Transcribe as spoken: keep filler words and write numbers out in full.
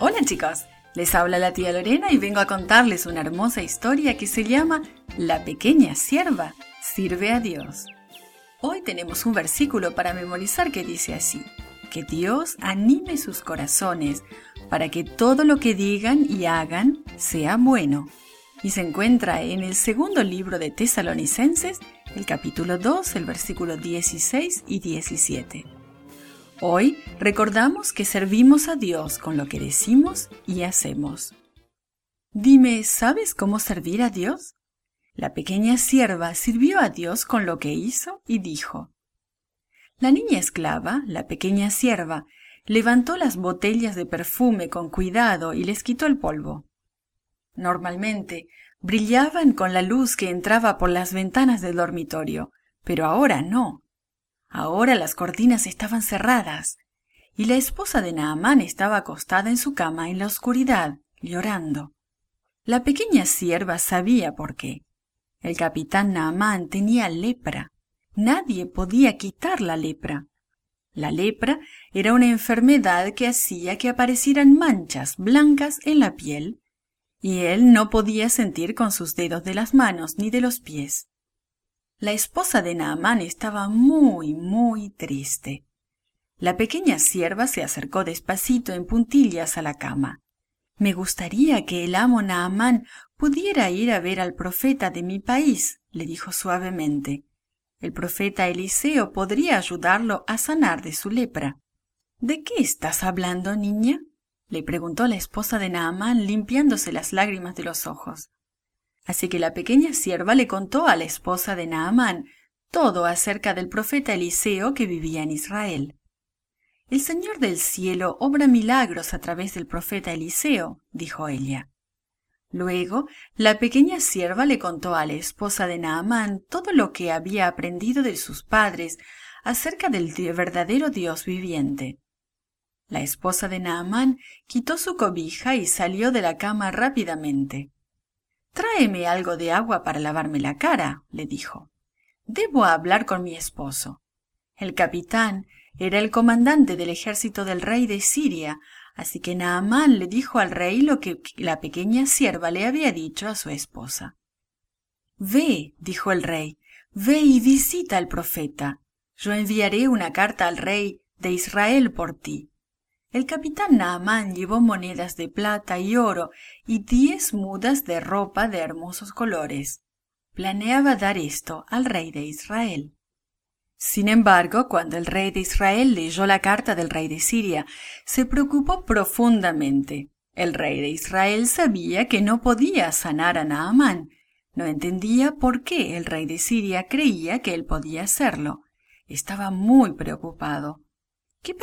Hola chicos, les habla la tía Lorena y vengo a contarles una hermosa historia que se llama La pequeña sierva sirve a Dios. Hoy tenemos un versículo para memorizar que dice así: que Dios anime sus corazones para que todo lo que digan y hagan sea bueno. Y se encuentra en el segundo libro de Tesalonicenses, el capítulo dos, el versículo dieciséis y diecisiete. Hoy recordamos que servimos a Dios con lo que decimos y hacemos. Dime, ¿sabes cómo servir a Dios? La pequeña sierva sirvió a Dios con lo que hizo y dijo. La niña esclava, la pequeña sierva, levantó las botellas de perfume con cuidado y les quitó el polvo. Normalmente brillaban con la luz que entraba por las ventanas del dormitorio, pero ahora no. Ahora las cortinas estaban cerradas y la esposa de Naamán estaba acostada en su cama en la oscuridad, llorando. La pequeña sierva sabía por qué. El capitán Naamán tenía lepra. Nadie podía quitar la lepra. La lepra era una enfermedad que hacía que aparecieran manchas blancas en la piel, y él no podía sentir con sus dedos de las manos ni de los pies. La esposa de Naamán estaba muy, muy triste. La pequeña sierva se acercó despacito en puntillas a la cama. Me gustaría que el amo Naamán pudiera ir a ver al profeta de mi país, le dijo suavemente. El profeta Eliseo podría ayudarlo a sanar de su lepra. ¿De qué estás hablando, niña?, le preguntó la esposa de Naamán, limpiándose las lágrimas de los ojos. Así que la pequeña sierva le contó a la esposa de Naamán todo acerca del profeta Eliseo que vivía en Israel. El Señor del cielo obra milagros a través del profeta Eliseo, dijo ella. Luego, la pequeña sierva le contó a la esposa de Naamán todo lo que había aprendido de sus padres acerca del verdadero Dios viviente. La esposa de Naamán quitó su cobija y salió de la cama rápidamente. «Tráeme algo de agua para lavarme la cara», le dijo. «Debo hablar con mi esposo». El capitán era el comandante del ejército del rey de Siria, así que Naamán le dijo al rey lo que la pequeña sierva le había dicho a su esposa. «Ve», dijo el rey, «ve y visita al profeta. Yo enviaré una carta al rey de Israel por ti». El capitán Naamán llevó monedas de plata y oro y diez mudas de ropa de hermosos colores. Planeaba dar esto al rey de Israel. Sin embargo, cuando el rey de Israel leyó la carta del rey de Siria, se preocupó profundamente. El rey de Israel sabía que no podía sanar a Naamán. No entendía por qué el rey de Siria creía que él podía hacerlo. Estaba muy preocupado.